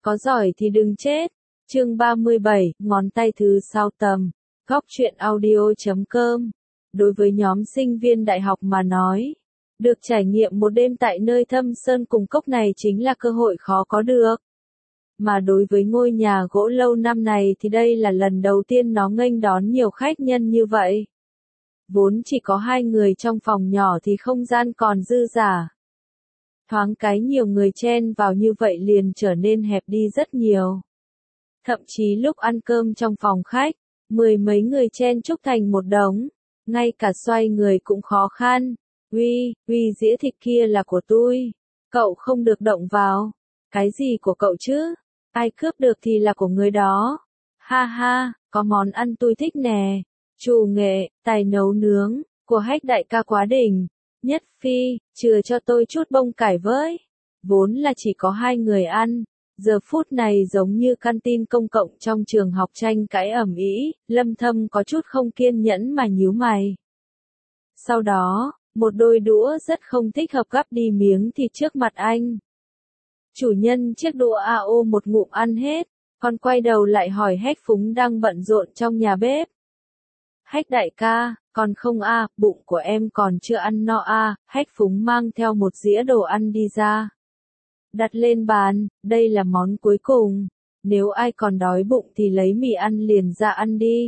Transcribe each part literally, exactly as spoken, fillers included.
Có giỏi thì đừng chết. Chương ba mươi bảy, ngón tay thứ sáu tầm. Góc truyện audio chấm com. Đối với nhóm sinh viên đại học mà nói, được trải nghiệm một đêm tại nơi thâm sơn cùng cốc này chính là cơ hội khó có được. Mà đối với ngôi nhà gỗ lâu năm này thì đây là lần đầu tiên nó nghênh đón nhiều khách nhân như vậy. Vốn chỉ có hai người trong phòng nhỏ thì không gian còn dư dả. Thoáng cái nhiều người chen vào như vậy liền trở nên hẹp đi rất nhiều. Thậm chí lúc ăn cơm trong phòng khách, mười mấy người chen chúc thành một đống, ngay cả xoay người cũng khó khăn. Uy, uy dĩa thịt kia là của tôi, cậu không được động vào. Cái gì của cậu chứ? Ai cướp được thì là của người đó. Ha ha, có món ăn tôi thích nè. Chủ nghệ, tài nấu nướng, của Hách đại ca quá đỉnh. Nhất Phi, chừa cho tôi chút bông cải với. Vốn là chỉ có hai người ăn. Giờ phút này giống như canteen công cộng trong trường học tranh cãi ầm ĩ, Lâm Thâm có chút không kiên nhẫn mà nhíu mày. Sau đó, một đôi đũa rất không thích hợp gắp đi miếng thịt trước mặt anh. Chủ nhân chiếc đũa a ô một ngụm ăn hết, còn quay đầu lại hỏi Hách Phúng đang bận rộn trong nhà bếp. Hách đại ca, còn không a, à, bụng của em còn chưa ăn no a, à. Hách Phúng mang theo một dĩa đồ ăn đi ra. Đặt lên bàn, đây là món cuối cùng. Nếu ai còn đói bụng thì lấy mì ăn liền ra ăn đi.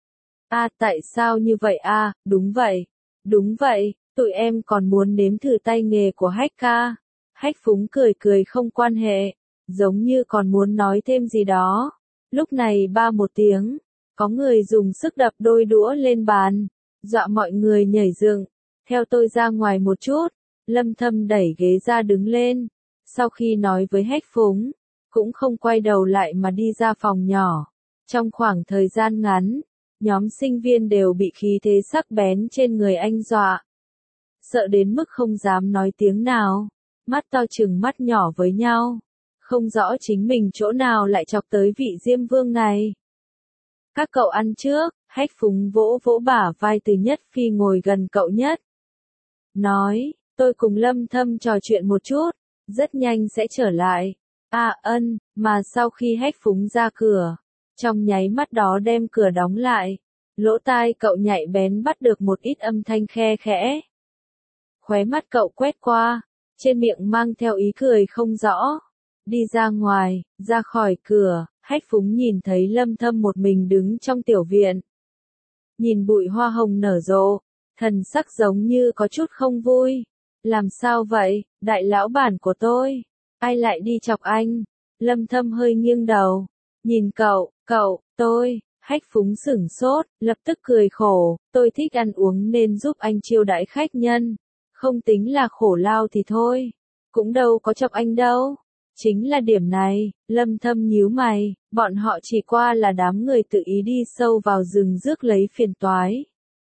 A à, tại sao như vậy a? À? Đúng vậy. Đúng vậy, tụi em còn muốn nếm thử tay nghề của Hách ca. Hách Phúng cười cười không quan hệ, giống như còn muốn nói thêm gì đó. Lúc này ba một tiếng, có người dùng sức đập đôi đũa lên bàn, dọa mọi người nhảy dựng. Theo tôi ra ngoài một chút. Lâm Thâm đẩy ghế ra đứng lên. Sau khi nói với Hách Phúng, cũng không quay đầu lại mà đi ra phòng nhỏ. Trong khoảng thời gian ngắn, nhóm sinh viên đều bị khí thế sắc bén trên người anh dọa. Sợ đến mức không dám nói tiếng nào, mắt to chừng mắt nhỏ với nhau. Không rõ chính mình chỗ nào lại chọc tới vị Diêm Vương này. Các cậu ăn trước, Hách Phúng vỗ vỗ bả vai Từ Nhất Phi ngồi gần cậu nhất. Nói, tôi cùng Lâm Thâm trò chuyện một chút. Rất nhanh sẽ trở lại. À ân, mà sau khi Hách Phúng ra cửa, trong nháy mắt đó đem cửa đóng lại, lỗ tai cậu nhạy bén bắt được một ít âm thanh khe khẽ. Khóe mắt cậu quét qua, trên miệng mang theo ý cười không rõ. Đi ra ngoài, ra khỏi cửa, Hách Phúng nhìn thấy Lâm Thâm một mình đứng trong tiểu viện. Nhìn bụi hoa hồng nở rộ, thần sắc giống như có chút không vui. Làm sao vậy, đại lão bản của tôi? Ai lại đi chọc anh? Lâm Thâm hơi nghiêng đầu. Nhìn cậu, cậu, tôi. Hách Phúng sửng sốt, lập tức cười khổ. Tôi thích ăn uống nên giúp anh chiêu đãi khách nhân. Không tính là khổ lao thì thôi. Cũng đâu có chọc anh đâu. Chính là điểm này, Lâm Thâm nhíu mày. Bọn họ chỉ qua là đám người tự ý đi sâu vào rừng rước lấy phiền toái.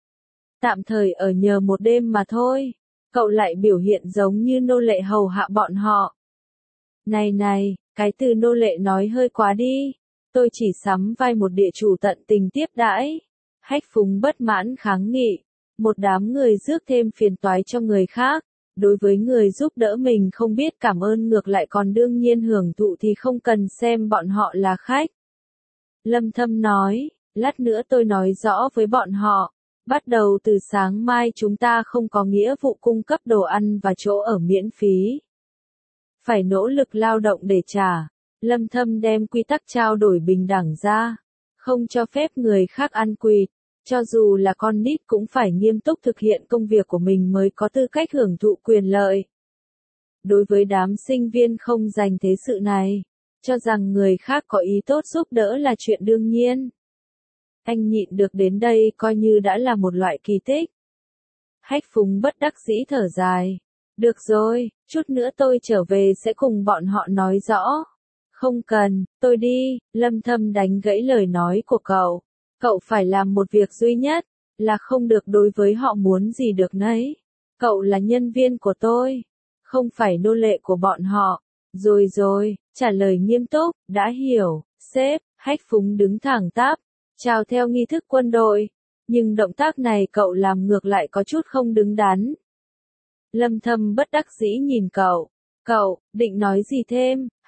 Tạm thời ở nhờ một đêm mà thôi. Cậu lại biểu hiện giống như nô lệ hầu hạ bọn họ. Này này, cái từ nô lệ nói hơi quá đi. Tôi chỉ sắm vai một địa chủ tận tình tiếp đãi. Hách Phúng bất mãn kháng nghị. Một đám người rước thêm phiền toái cho người khác. Đối với người giúp đỡ mình không biết cảm ơn ngược lại còn đương nhiên hưởng thụ thì không cần xem bọn họ là khách. Lâm Thâm nói, lát nữa tôi nói rõ với bọn họ. Bắt đầu từ sáng mai chúng ta không có nghĩa vụ cung cấp đồ ăn và chỗ ở miễn phí. Phải nỗ lực lao động để trả. Lâm Thâm đem quy tắc trao đổi bình đẳng ra. Không cho phép người khác ăn quỵt. Cho dù là con nít cũng phải nghiêm túc thực hiện công việc của mình mới có tư cách hưởng thụ quyền lợi. Đối với đám sinh viên không dành thế sự này, cho rằng người khác có ý tốt giúp đỡ là chuyện đương nhiên. Anh nhịn được đến đây coi như đã là một loại kỳ tích. Hách Phúng bất đắc dĩ thở dài. Được rồi, chút nữa tôi trở về sẽ cùng bọn họ nói rõ. Không cần, tôi đi. Lâm Thâm đánh gãy lời nói của cậu. Cậu phải làm một việc duy nhất, là không được đối với họ muốn gì được nấy. Cậu là nhân viên của tôi, không phải nô lệ của bọn họ. Rồi rồi, trả lời nghiêm túc, đã hiểu, sếp. Hách Phúng đứng thẳng tắp, chào theo nghi thức quân đội. Nhưng động tác này cậu làm ngược lại có chút không đứng đắn. Lâm Thâm bất đắc dĩ nhìn cậu. Cậu, định nói gì thêm?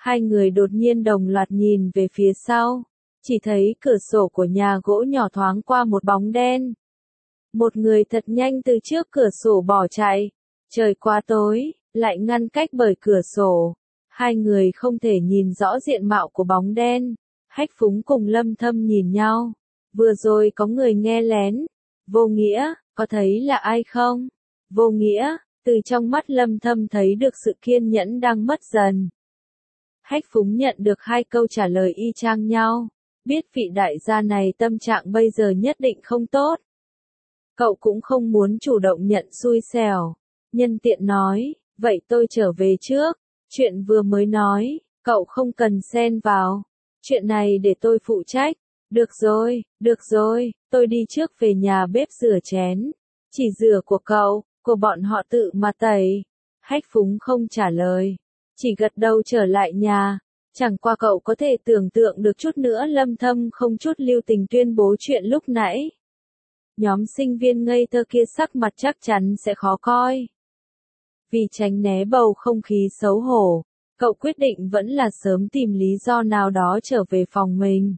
Hai người đột nhiên đồng loạt nhìn về phía sau, chỉ thấy cửa sổ của nhà gỗ nhỏ thoáng qua một bóng đen. Một người thật nhanh từ trước cửa sổ bỏ chạy. Trời quá tối, lại ngăn cách bởi cửa sổ. Hai người không thể nhìn rõ diện mạo của bóng đen. Hách Phúng cùng Lâm Thâm nhìn nhau. Vừa rồi có người nghe lén. Vô Nghĩa, có thấy là ai không? Vô Nghĩa, từ trong mắt Lâm Thâm thấy được sự kiên nhẫn đang mất dần. Hách Phúng nhận được hai câu trả lời y chang nhau. Biết vị đại gia này tâm trạng bây giờ nhất định không tốt. Cậu cũng không muốn chủ động nhận xui xẻo. Nhân tiện nói, vậy tôi trở về trước. Chuyện vừa mới nói, cậu không cần xen vào. Chuyện này để tôi phụ trách. Được rồi, được rồi, tôi đi trước về nhà bếp rửa chén. Chỉ rửa của cậu, của bọn họ tự mà tẩy. Hách Phúng không trả lời, chỉ gật đầu trở lại nhà. Chẳng qua cậu có thể tưởng tượng được chút nữa Lâm Thâm không chút lưu tình tuyên bố chuyện lúc nãy. Nhóm sinh viên ngây thơ kia sắc mặt chắc chắn sẽ khó coi. Vì tránh né bầu không khí xấu hổ, cậu quyết định vẫn là sớm tìm lý do nào đó trở về phòng mình.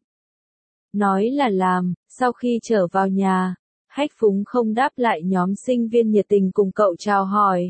Nói là làm, sau khi trở vào nhà, Hách Phúng không đáp lại nhóm sinh viên nhiệt tình cùng cậu chào hỏi.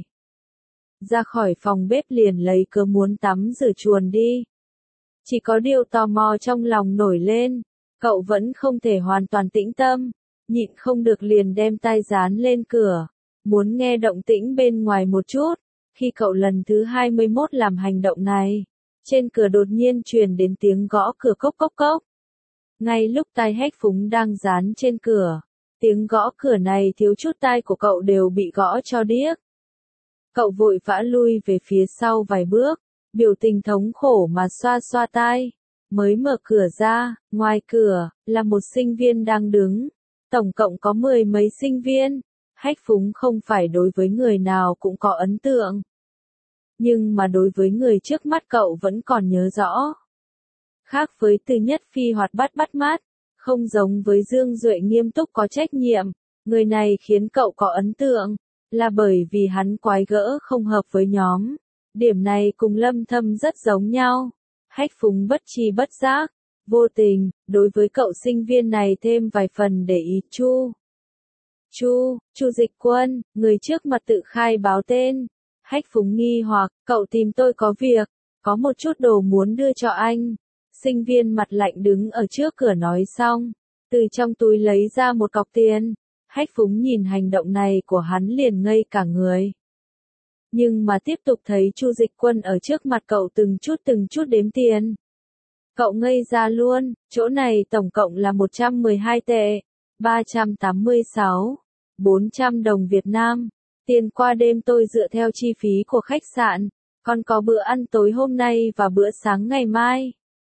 Ra khỏi phòng bếp liền lấy cớ muốn tắm rửa chuồn đi. Chỉ có điều tò mò trong lòng nổi lên, cậu vẫn không thể hoàn toàn tĩnh tâm, nhịn không được liền đem tai dán lên cửa, muốn nghe động tĩnh bên ngoài một chút. Khi cậu lần thứ hai mươi mốt làm hành động này, trên cửa đột nhiên truyền đến tiếng gõ cửa cốc cốc cốc. Ngay lúc tai Hách Phúng đang dán trên cửa, tiếng gõ cửa này thiếu chút tai của cậu đều bị gõ cho điếc. Cậu vội vã lui về phía sau vài bước, biểu tình thống khổ mà xoa xoa tai. Mới mở cửa ra, ngoài cửa, là một sinh viên đang đứng. Tổng cộng có mười mấy sinh viên. Hách Phúng không phải đối với người nào cũng có ấn tượng. Nhưng mà đối với người trước mắt cậu vẫn còn nhớ rõ. Khác với Từ Nhất Phi hoạt bát bắt mắt, không giống với Dương Duệ nghiêm túc có trách nhiệm, người này khiến cậu có ấn tượng, là bởi vì hắn quái gỡ không hợp với nhóm. Điểm này cùng Lâm Thâm rất giống nhau. Hách Phúng bất tri bất giác, vô tình, đối với cậu sinh viên này thêm vài phần để ý. Chu. Chu, Chu Dịch Quân, người trước mặt tự khai báo tên. Hách Phúng nghi hoặc, cậu tìm tôi có việc, có một chút đồ muốn đưa cho anh. Sinh viên mặt lạnh đứng ở trước cửa nói xong, từ trong túi lấy ra một cọc tiền. Hách Phúng nhìn hành động này của hắn liền ngây cả người. Nhưng mà tiếp tục thấy Chu Dịch Quân ở trước mặt cậu từng chút từng chút đếm tiền. Cậu ngây ra luôn, chỗ này tổng cộng là một trăm mười hai tệ, ba trăm tám mươi sáu, bốn trăm đồng Việt Nam. Tiền qua đêm tôi dựa theo chi phí của khách sạn, còn có bữa ăn tối hôm nay và bữa sáng ngày mai.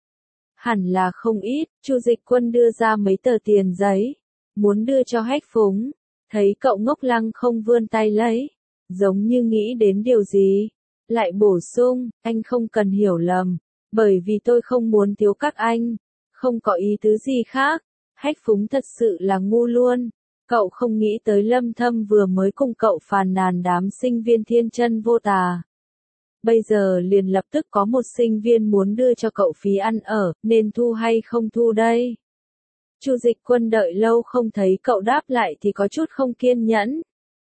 Hẳn là không ít. Chu Dịch Quân đưa ra mấy tờ tiền giấy, muốn đưa cho Hách Phúng. Thấy cậu ngốc lăng không vươn tay lấy, giống như nghĩ đến điều gì, lại bổ sung, anh không cần hiểu lầm, bởi vì tôi không muốn thiếu các anh, không có ý tứ gì khác. Hách Phúng thật sự là ngu luôn. Cậu không nghĩ tới Lâm Thâm vừa mới cùng cậu phàn nàn đám sinh viên thiên chân vô tà. Bây giờ liền lập tức có một sinh viên muốn đưa cho cậu phí ăn ở, nên thu hay không thu đây? Chu Dịch Quân đợi lâu không thấy cậu đáp lại thì có chút không kiên nhẫn.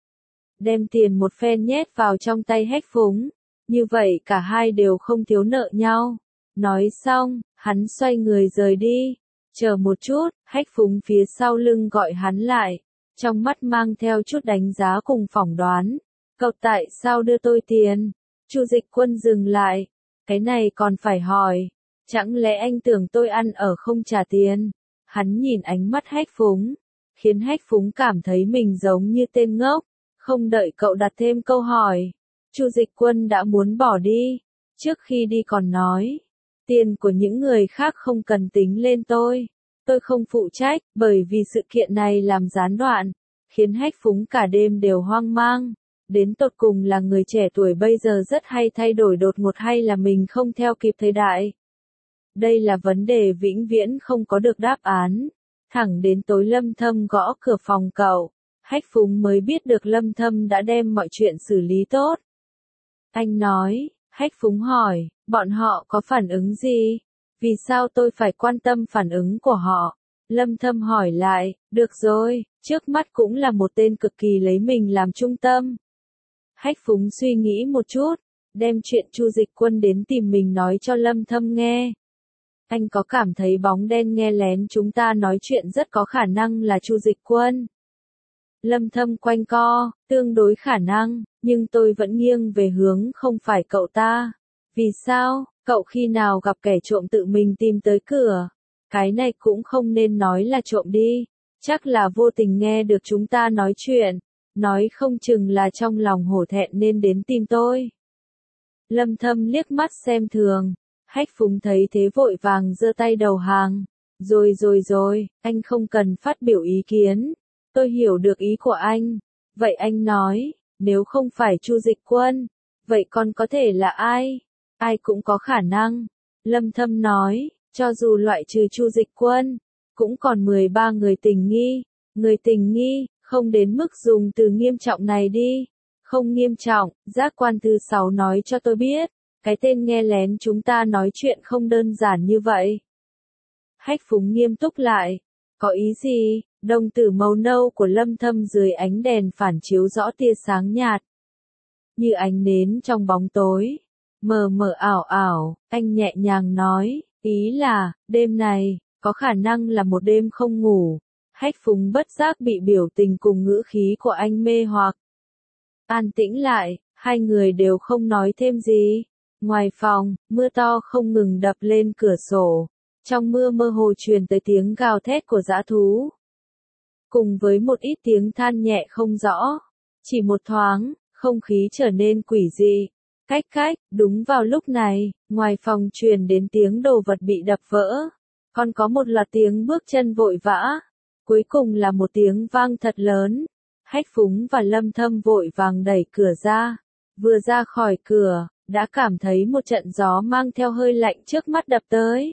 Đem tiền một phen nhét vào trong tay Hách Phúng. Như vậy cả hai đều không thiếu nợ nhau. Nói xong, hắn xoay người rời đi. Chờ một chút, Hách Phúng phía sau lưng gọi hắn lại. Trong mắt mang theo chút đánh giá cùng phỏng đoán. Cậu tại sao đưa tôi tiền? Chu Dịch Quân dừng lại. Cái này còn phải hỏi. Chẳng lẽ anh tưởng tôi ăn ở không trả tiền? Hắn nhìn ánh mắt Hách Phúng, khiến Hách Phúng cảm thấy mình giống như tên ngốc. Không đợi cậu đặt thêm câu hỏi, Chu Dịch Quân đã muốn bỏ đi. Trước khi đi còn nói, tiền của những người khác không cần tính lên tôi. Tôi không phụ trách, bởi vì sự kiện này làm gián đoạn, khiến Hách Phúng cả đêm đều hoang mang. Đến tột cùng là người trẻ tuổi bây giờ rất hay thay đổi đột ngột hay là mình không theo kịp thời đại? Đây là vấn đề vĩnh viễn không có được đáp án. Thẳng đến tối Lâm Thâm gõ cửa phòng cậu, Hách Phúng mới biết được Lâm Thâm đã đem mọi chuyện xử lý tốt. Anh nói, Hách Phúng hỏi, bọn họ có phản ứng gì? Vì sao tôi phải quan tâm phản ứng của họ? Lâm Thâm hỏi lại, được rồi, trước mắt cũng là một tên cực kỳ lấy mình làm trung tâm. Hách Phúng suy nghĩ một chút, đem chuyện Chu Dịch Quân đến tìm mình nói cho Lâm Thâm nghe. Anh có cảm thấy bóng đen nghe lén chúng ta nói chuyện rất có khả năng là Chu Dịch Quân? Lâm Thâm quanh co, tương đối khả năng, nhưng tôi vẫn nghiêng về hướng không phải cậu ta. Vì sao? Cậu khi nào gặp kẻ trộm tự mình tìm tới cửa? Cái này cũng không nên nói là trộm đi. Chắc là vô tình nghe được chúng ta nói chuyện. Nói không chừng là trong lòng hổ thẹn nên đến tìm tôi. Lâm Thâm liếc mắt xem thường. Hách Phúng thấy thế vội vàng giơ tay đầu hàng. Rồi rồi rồi, anh không cần phát biểu ý kiến. Tôi hiểu được ý của anh. Vậy anh nói, nếu không phải Chu Dịch Quân, vậy còn có thể là ai? Ai cũng có khả năng. Lâm Thâm nói, cho dù loại trừ Chu Dịch Quân, cũng còn mười ba người tình nghi. Người tình nghi, không đến mức dùng từ nghiêm trọng này đi. Không nghiêm trọng, giác quan thứ sáu nói cho tôi biết, cái tên nghe lén chúng ta nói chuyện không đơn giản như vậy. Hách Phúng nghiêm túc lại. Có ý gì? Đồng tử màu nâu của Lâm Thâm dưới ánh đèn phản chiếu rõ tia sáng nhạt. Như ánh nến trong bóng tối. Mờ mờ ảo ảo, anh nhẹ nhàng nói, ý là, đêm này, có khả năng là một đêm không ngủ. Hách Phúng bất giác bị biểu tình cùng ngữ khí của anh mê hoặc. An tĩnh lại, hai người đều không nói thêm gì. Ngoài phòng, mưa to không ngừng đập lên cửa sổ. Trong mưa mơ hồ truyền tới tiếng gào thét của dã thú. Cùng với một ít tiếng than nhẹ không rõ. Chỉ một thoáng, không khí trở nên quỷ dị. Cách cách, đúng vào lúc này, ngoài phòng truyền đến tiếng đồ vật bị đập vỡ. Còn có một loạt tiếng bước chân vội vã. Cuối cùng là một tiếng vang thật lớn. Hách Phúng và Lâm Thâm vội vàng đẩy cửa ra. Vừa ra khỏi cửa, đã cảm thấy một trận gió mang theo hơi lạnh trước mắt đập tới.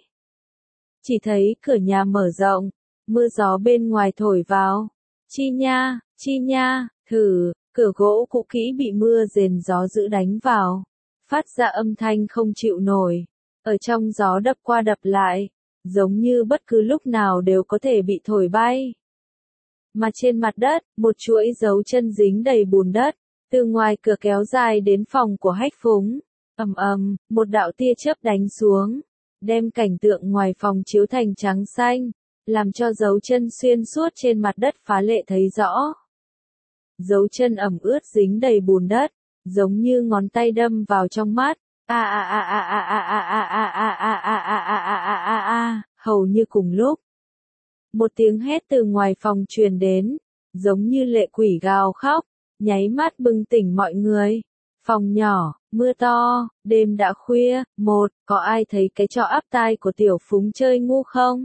Chỉ thấy cửa nhà mở rộng, mưa gió bên ngoài thổi vào. Chi nha, chi nha, thử, cửa gỗ cũ kỹ bị mưa rền gió dữ đánh vào. Phát ra âm thanh không chịu nổi. Ở trong gió đập qua đập lại, giống như bất cứ lúc nào đều có thể bị thổi bay. Mà trên mặt đất, một chuỗi dấu chân dính đầy bùn đất, từ ngoài cửa kéo dài đến phòng của Hách Phúng. Ầm ầm, một đạo tia chớp đánh xuống, đem cảnh tượng ngoài phòng chiếu thành trắng xanh, làm cho dấu chân xuyên suốt trên mặt đất phá lệ thấy rõ. Dấu chân ẩm ướt dính đầy bùn đất, giống như ngón tay đâm vào trong mắt. A a a a a a a a a a a a a a a a a, hầu như cùng lúc. Một tiếng hét từ ngoài phòng truyền đến, giống như lệ quỷ gào khóc, nháy mắt bừng tỉnh mọi người. Phòng nhỏ, mưa to, đêm đã khuya. Một, có ai thấy cái trò áp tai của Tiểu Phúng chơi ngu không?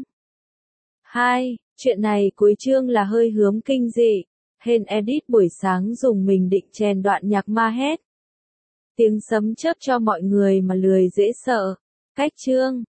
Hai, chuyện này cuối chương là hơi hướng kinh dị. Hên edit buổi sáng dùng mình định chèn đoạn nhạc ma hét. Tiếng sấm chớp cho mọi người mà lười dễ sợ. Cách chương